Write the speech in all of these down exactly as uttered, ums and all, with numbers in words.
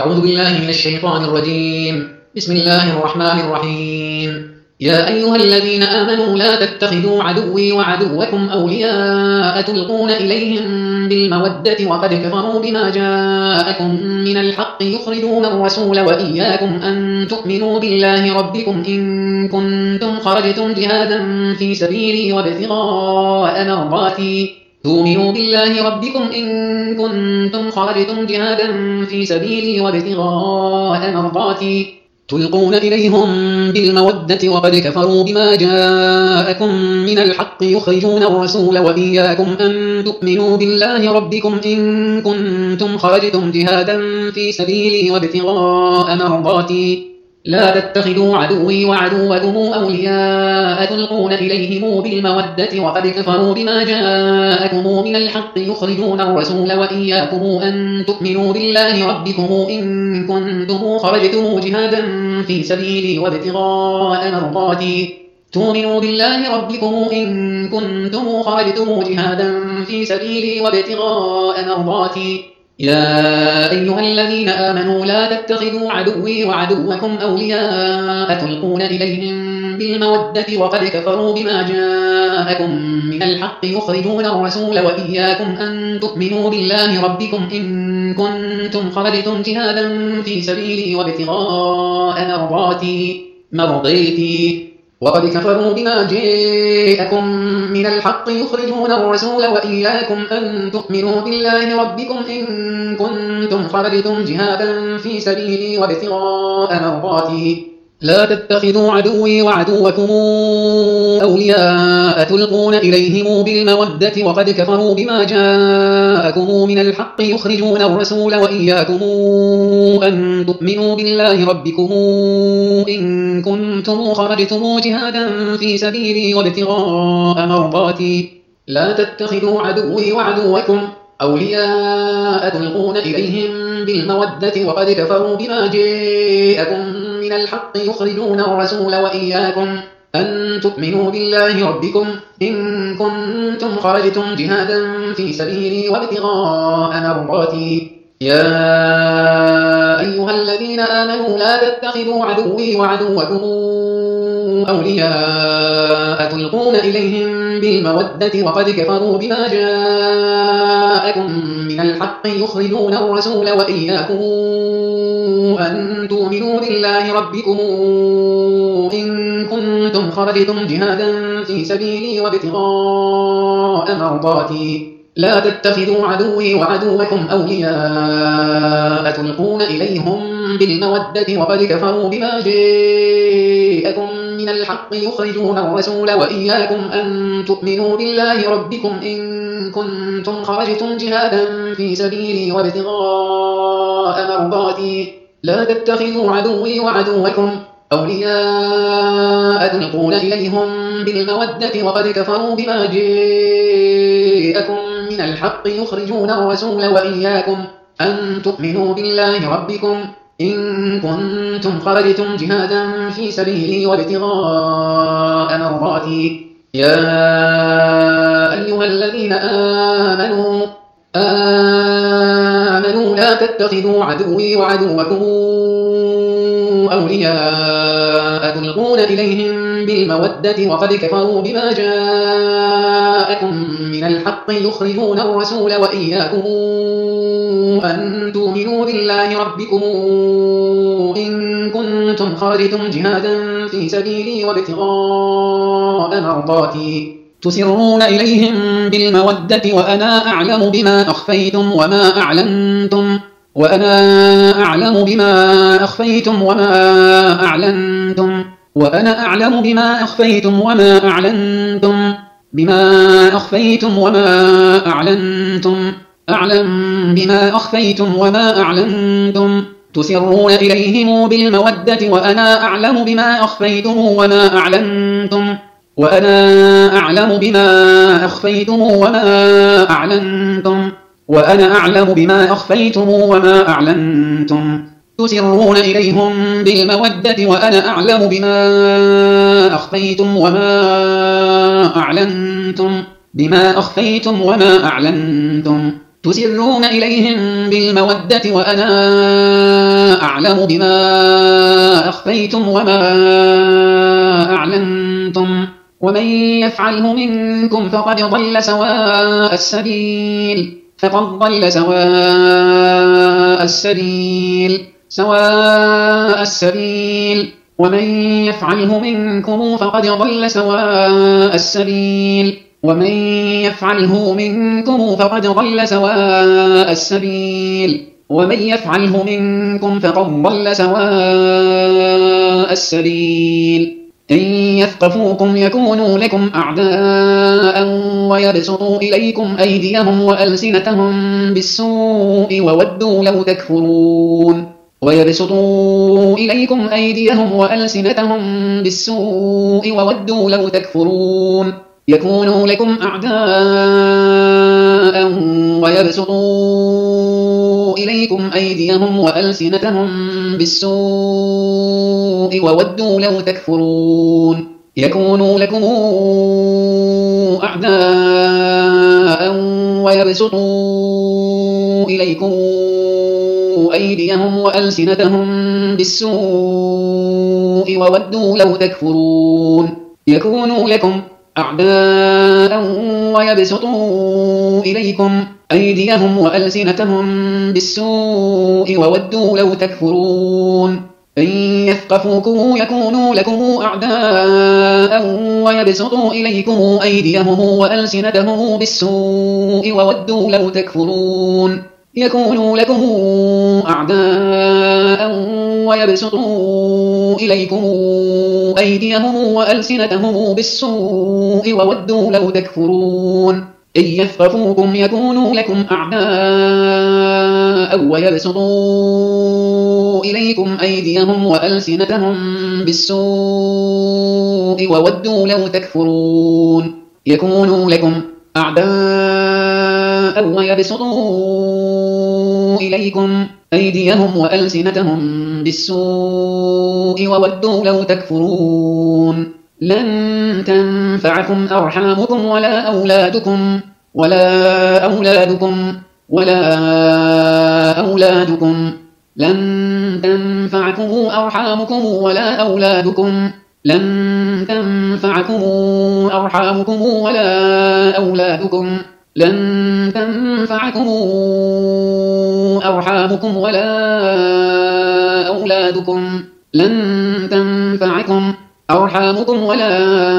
أعوذ بالله من الشيطان الرجيم. بسم الله الرحمن الرحيم. يا أيها الذين آمنوا لا تتخذوا عدوي وعدوكم أولياء تلقون إليهم بالمودة وقد كفروا بما جاءكم من الحق يخرجون الرسول وإياكم أن تؤمنوا بالله ربكم إن كنتم خرجتم جهادا في سبيلي وابتغاء مرضاتي تؤمنوا بالله ربكم إن كنتم خرجتم جهادا في سبيلي وابتغاء مرضاتي تلقون إليهم بالمودة وقد كفروا بما جاءكم من الحق يخرجون الرسول وإياكم أن تؤمنوا بالله ربكم إن كنتم خرجتم جهادا في سبيلي وابتغاء مرضاتي لا تتخذوا عدوي وعدوكم أولياء تلقون إليهم بالمودة وقد كفروا بما جاءكم من الحق يخرجون الرسول وإياكم أن تؤمنوا بالله ربكم إن كنتم خرجتم جهادا في سبيلي وابتغاء مرضاتي تؤمنوا بالله ربكم إن كنتم خرجتم جهادا في سبيلي وابتغاء مرضاتي يا أيها الذين آمنوا لا تتخذوا عدوي وعدوكم أولياء تلقون إليهم بالمودة وقد كفروا بما جاءكم من الحق يخرجون الرسول وإياكم أن تؤمنوا بالله ربكم إن كنتم خرجتم جهادا في سبيلي وابتغاء مرضاتي مرضيتي وقد كفروا بما جاءكم من الحق يخرجون الرسول وإياكم أن تؤمنوا بالله ربكم إن كنتم خرجتم جهادا في سبيلي وابتغاء مرضاتي لا تتخذوا عدوي وعدوكم أولياء تلقون إليهم بالمودة وقد كفروا بما جاءكم من الحق يخرجون الرسول وإياكم أن تؤمنوا بالله ربكم إن كنتم خرجتم جهادا في سبيلي وابتغاء مرضاتي لا تتخذوا عدوي وعدوكم أولياء تلقون إليهم بالمودة وقد كفروا بما جاءكم من الحق يخرجون الرسول وإياكم أن تؤمنوا بالله ربكم إن كنتم خرجتم جهادا في سبيلي وابتغاء مرضاتي يا أيها الذين آمنوا لا تتخذوا عدوي وعدوكم أولياء تلقون إليهم بالمودة وقد كفروا بما جاءكم من الحق يخرجون الرسول وإياكم أن تؤمنوا بالله ربكم إن كنتم خرجتم جهادا في سبيلي وابتغاء مرضاتي لا تتخذوا عدوي وعدوكم أولياء تلقون إليهم بالمودة وقد كفروا بما جاءكم من الحق يخرجون الرسول وإياكم أن تؤمنوا بالله ربكم إن كنتم خرجتم جهادا في سبيلي وابتغاء مرضاتي لا تتخذوا عدوي وعدوكم أولياء تلقون إليهم بالمودة وقد كفروا بما جاءكم من الحق يخرجون الرسول وإياكم أن تؤمنوا بالله ربكم إن كنتم خرجتم جهادا في سبيلي وابتغاء مرضاتي يا أيها الذين آمنوا آمنوا لا تتخذوا عدوي وعدوكم أولياء تلقون إليهم بالمودة وقد كفروا بما جاءكم من الحق يخرجون الرسول وإياكم أن تؤمنوا بالله ربكم إن كنتم خرجتم جهادا في سبيلي وابتغاء مرضاتي تسرون إليهم بالمودة وأنا أعلم بما أخفيتم وما أعلنتم وأنا أعلم بما أخفيتم وما أعلنتم وأنا أعلم بما أخفيتم وما أعلنتم بما أخفيتم وما أعلنتم أعلم بما أخفيتم وما أعلنتم تسرون إليهم بالمودة وأنا أعلم بما أخفيتم وما أعلنتم وأنا أعلم بما أخفيتم وما أعلنتم وأنا أعلم بما أخفيتم وما أعلنتم تسرون إليهم بالمودة وأنا أعلم بما أخفيتم وما أعلنتم بما أخفيتم وما أعلنتم تسرون إليهم بالمودة وأنا أعلم بما أخفيتم وما أعلنتم ومن يفعله منكم فقد ضل سواء السبيل فقد ضل سواء السبيل سواء السبيل ومن يفعله منكم فقد ضل سواء السبيل ومن يفعله منكم فقد ضل سواء السبيل ومن يفعله منكم فقد ضل سواء السبيل إن يثقفوكم يكونوا لكم أعداء ويبسطوا إليكم أيديهم وألسنتهم بالسوء وودوا لو تكفرون ويبسطوا إليكم أيديهم وألسنتهم بالسوء وودوا لو تكفرون يكونوا لكم أعداء ويبسطوا إليكم أيديهم وألسنتهم بالسوء وودوا لو تكفرون يكونوا لكم أعداء ويبسطوا إليكم أيديهم وألسنتهم بالسوء وودوا لو تكفرون يكونوا لكم أعداء ويبسطوا إليكم أيديهم وألسنتهم بالسوء وودوا لو تكفرون إن يثقفوكم يكونوا لكم أعداء ويبسطوا إليكم أيديهم وألسنتهم بالسوء وودوا لو تكفرون يكونوا لكم أعداء ويبسطوا إليكم أيديهم وألسنتهم بالسوء وودوا لو تكفرون إن يثقفوكم يكونوا لكم أعداء ويبسطوا إليكم أيديهم وألسنتهم بالسوء وودوا لو تكفرون يكونوا لكم أعداء ويبسطوا إليكم أيديهم وألسنتهم بالسوء وودوا لو تكفرون لن تنفعكم أرحامكم ولا أولادكم ولا أولادكم ولا أولادكم لن تنفعكم أرحامكم ولا أولادكم لن تنفعكم أرحامكم ولا أولادكم لن تنفعكم أرحامكم ولا أولادكم لن تنفعكم أرحامكم ولا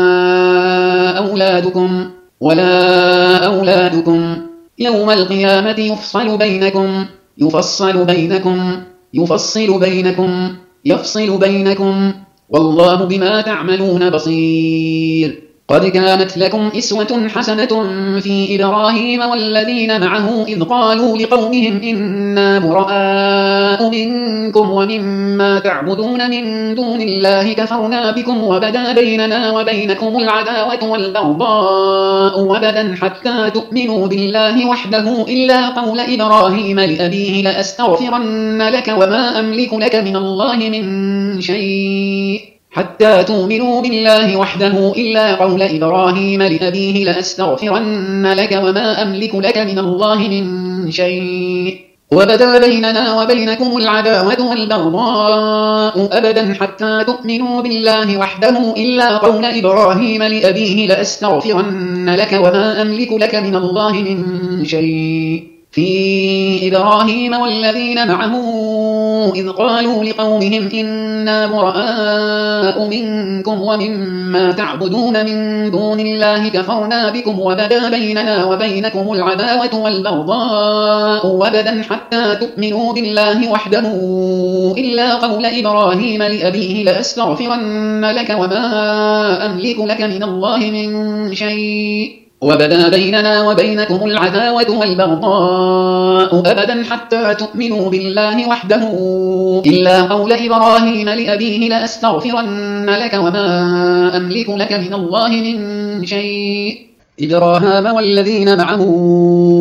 أولادكم ولا أولادكم يوم القيامة يفصل بينكم يفصل بينكم يفصل بينكم يفصل بينكم والله بما تعملون بصير قد كانت لكم إسوة حسنة في إبراهيم والذين معه إذ قالوا لقومهم إنا براء منكم ومما تعبدون من دون الله كفرنا بكم وبدا بيننا وبينكم العداوة والبغضاء أبدا حتى تؤمنوا بالله وحده إلا قول إبراهيم لأبيه لأستغفرن لك وما أملك لك من الله من شيء حتى تؤمنوا بالله وحده إلا قول إبراهيم لأبيه لأستغفرن لك وما أملك لك من الله من شيء وبدا بيننا وبينكم العداوة والبغضاء أبدا حتى تؤمنوا بالله وحده إلا قول إبراهيم لأبيه لأستغفرن لك وما أملك لك من الله من شيء في إبراهيم والذين معه إذ قالوا لقومهم إنا براء منكم ومما تعبدون من دون الله كفرنا بكم وبدا بيننا وبينكم العداوة والبغضاء أبدا حتى تؤمنوا بالله وحده إلا قول إبراهيم لأبيه لأستغفرن لك وما أملك لك من الله من شيء وبدا بيننا وبينكم العداوة والبغضاء أبدا حتى تؤمنوا بالله وحده إلا قول إبراهيم لأبيه لأستغفرن لك وما أملك لك من الله من شيء إبراهام والذين معه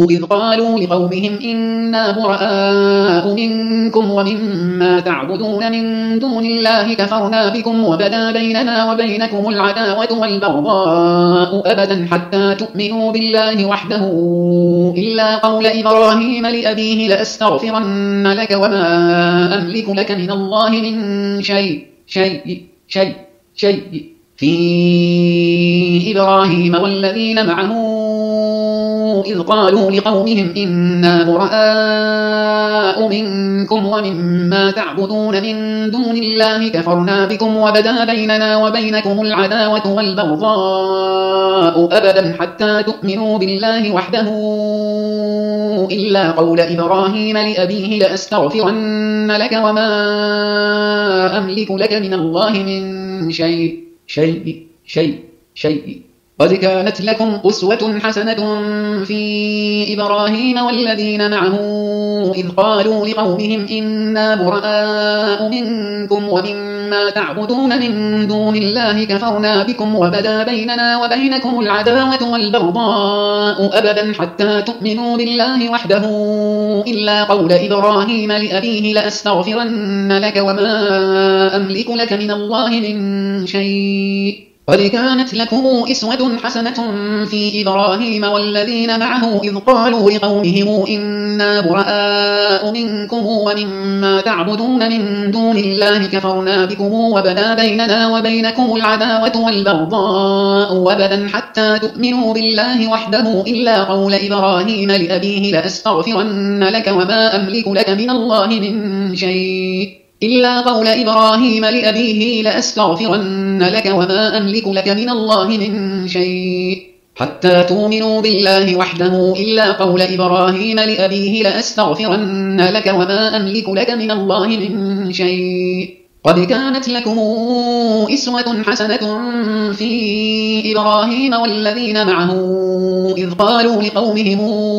إذ قالوا لقومهم إنا براء منكم ومما تعبدون من دون الله كفرنا بكم وبدا بيننا وبينكم العداوة والبغضاء أبدا حتى تؤمنوا بالله وحده إلا قول إبراهيم لأبيه لأستغفرن لك وما أملك لك من الله من شيء شيء شيء شيء في إبراهيم والذين معه إذ قالوا لقومهم إنا براء منكم ومما تعبدون من دون الله كفرنا بكم وبدا بيننا وبينكم العداوة والبغضاء أبدا حتى تؤمنوا بالله وحده إلا قول إبراهيم لأبيه لأستغفرن لك وما أملك لك من الله من شيء شيء شيء شيء قد كانت لكم أسوة حسنة في إبراهيم والذين معه إذ قالوا لقومهم إنا براء منكم ومما تعبدون من دون الله كفرنا بكم وبدا بيننا وبينكم العداوة والبغضاء أبدا حتى تؤمنوا بالله وحده إلا قول إبراهيم لأبيه لأستغفرن لك وما أملك لك من الله من شيء قد كانت لكم أسوة حسنة في إبراهيم والذين معه إذ قالوا لقومهم إنا براء منكم ومما تعبدون من دون الله كفرنا بكم وبدا بيننا وبينكم العداوة والبغضاء أبدا حتى تؤمنوا بالله وحده إلا قول إبراهيم لأبيه لأستغفرن لك وما أملك لك من الله من شيء إلا قول إبراهيم لأبيه لأستغفرن لك وما أملك لك من الله من شيء حتى تؤمنوا بالله وحده إلا قول إبراهيم لأبيه لأستغفرن لك وما أملك لك من الله من شيء قد كانت لكم أسوة حسنة في إبراهيم والذين معه إذ قالوا لقومهم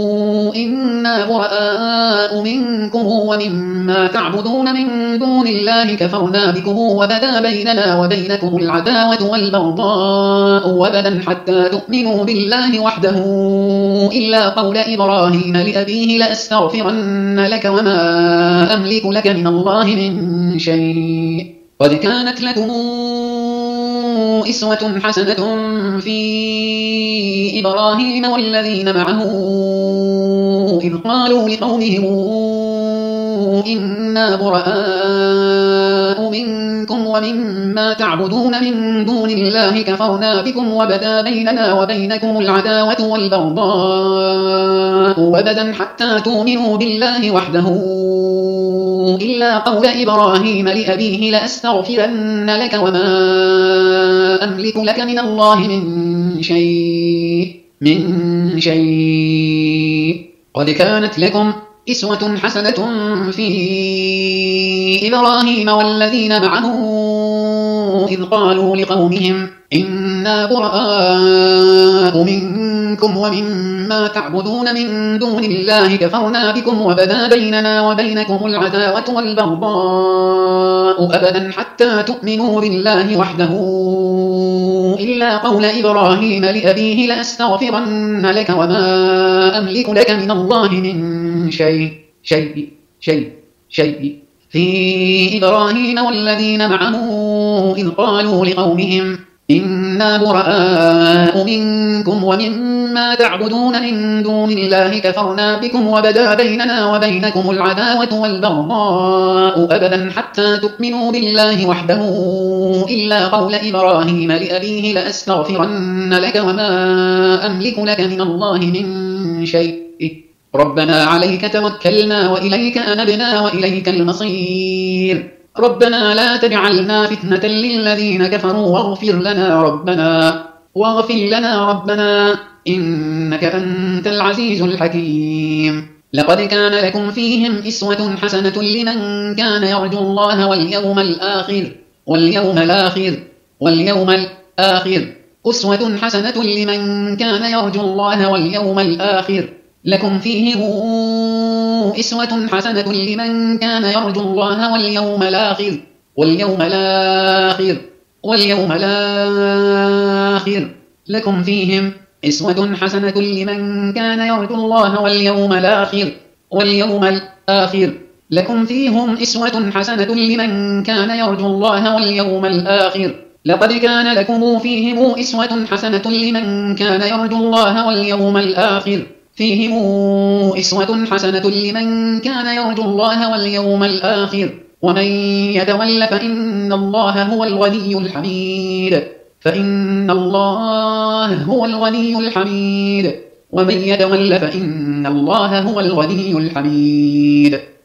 إنا براء منكم ومما تعبدون من دون الله كفرنا بكم وبدا بيننا وبينكم العداوة والبغضاء أبدا حتى تؤمنوا بالله وحده إلا قول إبراهيم لأبيه لأستغفرن لك وما أملك لك من الله من شيء قد كانت لكم أسوة حسنة في إبراهيم والذين معه إذ قالوا لقومهم إنا براء منكم ومما تعبدون من دون الله كفرنا بكم وبدا بيننا وبينكم العداوة والبغضاء أبدا حتى تؤمنوا بالله وحده إلا قول إبراهيم لأبيه لأستغفرن لك وما أملك لك من الله من شيء من شيء قد كانت لكم أسوة حسنة في إبراهيم والذين معه إذ قالوا لقومهم إنا براء منكم ومما تعبدون من دون الله كفرنا بكم وبدا بيننا وبينكم العداوة والبغضاء أبدا حتى تؤمنوا بالله وحده إلا قول إبراهيم لأبيه لأستغفرن لك وما أملك لك من الله من شيء شيء شيء شيء في إبراهيم والذين معه إذ قالوا لقومهم إنا براء منكم ومما تعبدون من دون الله كفرنا بكم وبدا بيننا وبينكم العداوة والبغضاء أبدا حتى تؤمنوا بالله وحده إلا قول إبراهيم لأبيه لأستغفرن لك وما أملك لك من الله من شيء ربنا عليك توكلنا وإليك أنبنا وإليك المصير ربنا لا تجعلنا فتنة للذين كفروا واغفر لنا ربنا واغفر لنا ربنا إنك أنت العزيز الحكيم لقد كان لكم فيهم أسوة حسنة لمن كان يرجو الله واليوم الآخر واليوم الآخر واليوم الآخر أسوة حسنة لمن كان يرجو الله واليوم الآخر لكم فيه أسوة حسنة لمن كان يرجو الله واليوم الآخر واليوم الآخر واليوم الآخر لكم فيهم أسوة حسنة لمن كان يرجو الله واليوم الآخر واليوم الآخر لكم فيهم أسوة حسنة لمن كان يرجو الله واليوم الآخر لقد كان لكم فيهم أسوة حسنة لمن كان يرجو الله واليوم الآخر فيهم أسوة حسنة لمن كان يرجو الله واليوم الآخر ومن يتول فإن الله هو الغني الحميد فإن الله هو الغني الحميد ومن يتول فإن الله هو الغني الحميد